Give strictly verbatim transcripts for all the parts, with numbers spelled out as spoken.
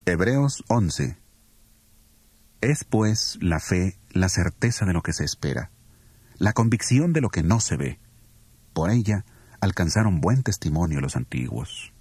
Hebreos once. Es pues la fe la certeza de lo que se espera, la convicción de lo que no se ve. Por ella alcanzaron buen testimonio los antiguos.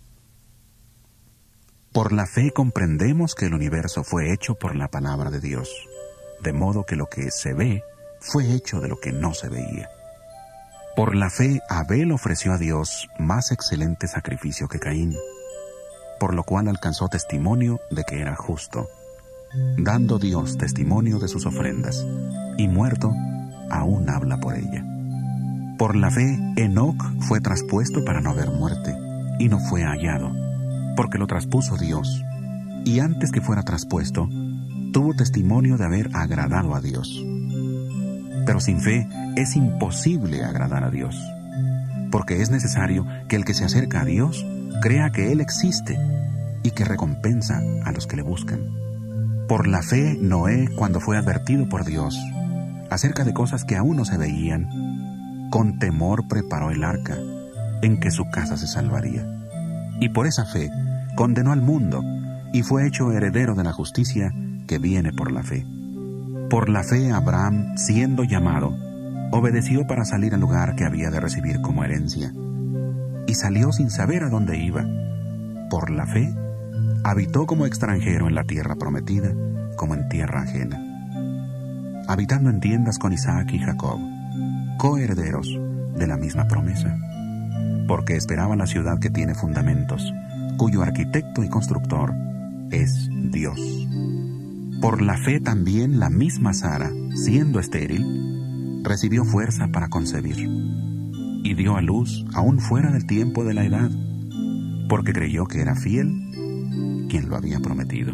Por la fe comprendemos que el universo fue hecho por la palabra de Dios, de modo que lo que se ve fue hecho de lo que no se veía. Por la fe Abel ofreció a Dios más excelente sacrificio que Caín, por lo cual alcanzó testimonio de que era justo, dando Dios testimonio de sus ofrendas, y muerto, aún habla por ella. Por la fe Enoc fue traspuesto para no ver muerte, y no fue hallado, porque lo traspuso Dios, y antes que fuera traspuesto, tuvo testimonio de haber agradado a Dios. Pero sin fe es imposible agradar a Dios, porque es necesario que el que se acerca a Dios crea que Él existe y que recompensa a los que le buscan. Por la fe Noé, cuando fue advertido por Dios acerca de cosas que aún no se veían, con temor preparó el arca, en que su casa se salvaría. Y por esa fe condenó al mundo, y fue hecho heredero de la justicia que viene por la fe. Por la fe Abraham, siendo llamado, obedeció para salir al lugar que había de recibir como herencia, y salió sin saber a dónde iba. Por la fe habitó como extranjero en la tierra prometida, como en tierra ajena, habitando en tiendas con Isaac y Jacob, coherederos de la misma promesa, porque esperaba la ciudad que tiene fundamentos, cuyo arquitecto y constructor es Dios. Por la fe también la misma Sara, siendo estéril, recibió fuerza para concebir, y dio a luz aún fuera del tiempo de la edad, porque creyó que era fiel quien lo había prometido.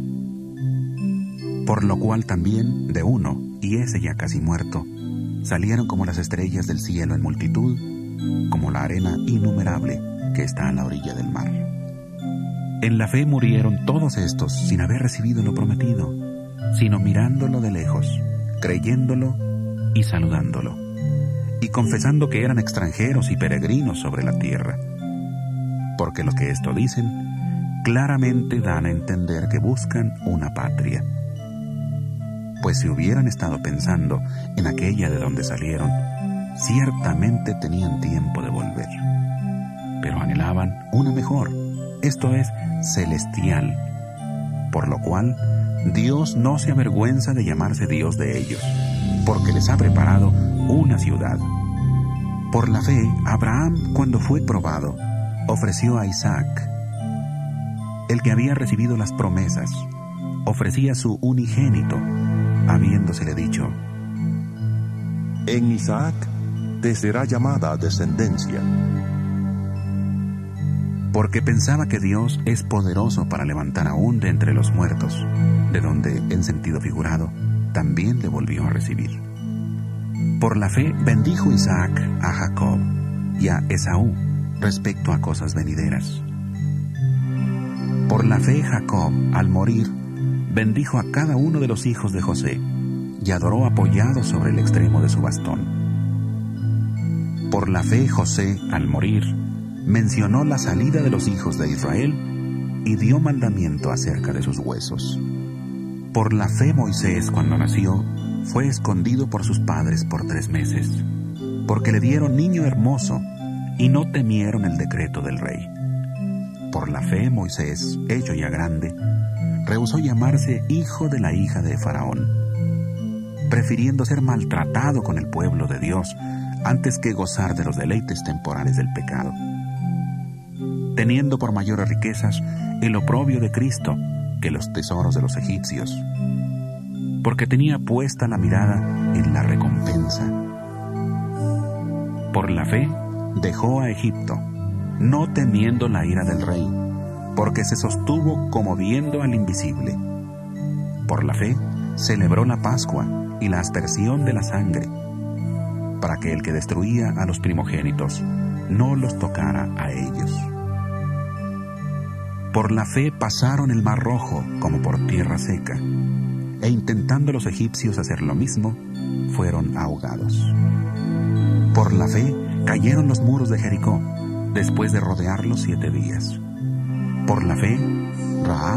Por lo cual también de uno, y ese ya casi muerto, salieron como las estrellas del cielo en multitud, como la arena innumerable que está a la orilla del mar. En la fe murieron todos estos sin haber recibido lo prometido, sino mirándolo de lejos, creyéndolo y saludándolo, y confesando que eran extranjeros y peregrinos sobre la tierra. Porque lo que esto dicen, claramente dan a entender que buscan una patria. Pues si hubieran estado pensando en aquella de donde salieron, ciertamente tenían tiempo de volver. Pero anhelaban una mejor, esto es, celestial, por lo cual Dios no se avergüenza de llamarse Dios de ellos, porque les ha preparado una ciudad. Por la fe, Abraham, cuando fue probado, ofreció a Isaac. El que había recibido las promesas, ofrecía su unigénito, habiéndosele dicho: En Isaac te será llamada descendencia. Porque pensaba que Dios es poderoso para levantar aún de entre los muertos, de donde, en sentido figurado, también le volvió a recibir. Por la fe bendijo Isaac a Jacob y a Esaú respecto a cosas venideras. Por la fe Jacob, al morir, bendijo a cada uno de los hijos de José y adoró apoyado sobre el extremo de su bastón. Por la fe José, al morir, mencionó la salida de los hijos de Israel y dio mandamiento acerca de sus huesos. Por la fe Moisés, cuando nació, fue escondido por sus padres por tres meses, porque le dieron niño hermoso y no temieron el decreto del rey. Por la fe Moisés, hecho ya grande, rehusó llamarse hijo de la hija de Faraón, prefiriendo ser maltratado con el pueblo de Dios antes que gozar de los deleites temporales del pecado, teniendo por mayores riquezas el oprobio de Cristo que los tesoros de los egipcios, porque tenía puesta la mirada en la recompensa. Por la fe dejó a Egipto, no temiendo la ira del rey, porque se sostuvo como viendo al invisible. Por la fe celebró la Pascua y la aspersión de la sangre, para que el que destruía a los primogénitos no los tocara a ellos. Por la fe pasaron el mar Rojo como por tierra seca, e intentando los egipcios hacer lo mismo, fueron ahogados. Por la fe cayeron los muros de Jericó, después de rodearlos siete días. Por la fe, Rahab,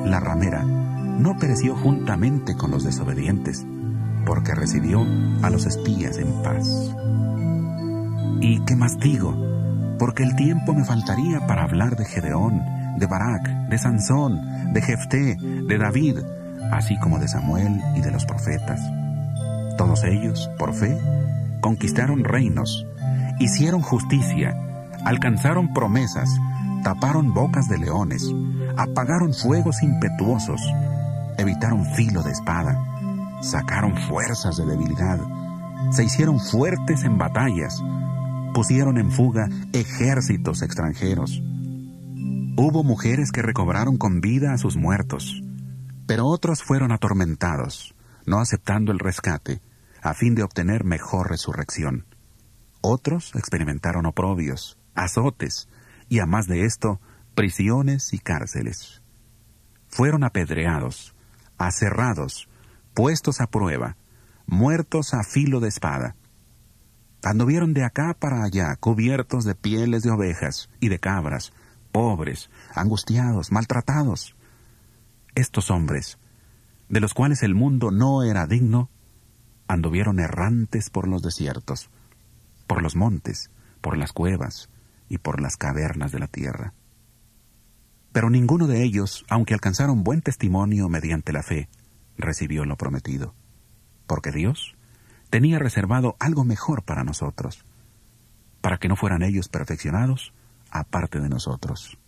la ramera, no pereció juntamente con los desobedientes, porque recibió a los espías en paz. ¿Y qué más digo? Porque el tiempo me faltaría para hablar de Gedeón, de Barak, de Sansón, de Jefté, de David, así como de Samuel y de los profetas. Todos ellos, por fe, conquistaron reinos, hicieron justicia, alcanzaron promesas, taparon bocas de leones, apagaron fuegos impetuosos, evitaron filo de espada, sacaron fuerzas de debilidad, se hicieron fuertes en batallas, pusieron en fuga ejércitos extranjeros. Hubo mujeres que recobraron con vida a sus muertos, pero otros fueron atormentados, no aceptando el rescate, a fin de obtener mejor resurrección. Otros experimentaron oprobios, azotes, y a más de esto, prisiones y cárceles. Fueron apedreados, aserrados, puestos a prueba, muertos a filo de espada. Anduvieron de acá para allá, cubiertos de pieles de ovejas y de cabras, pobres, angustiados, maltratados. Estos hombres, de los cuales el mundo no era digno, anduvieron errantes por los desiertos, por los montes, por las cuevas y por las cavernas de la tierra. Pero ninguno de ellos, aunque alcanzaron buen testimonio mediante la fe, recibió lo prometido, porque Dios tenía reservado algo mejor para nosotros, para que no fueran ellos perfeccionados aparte de nosotros.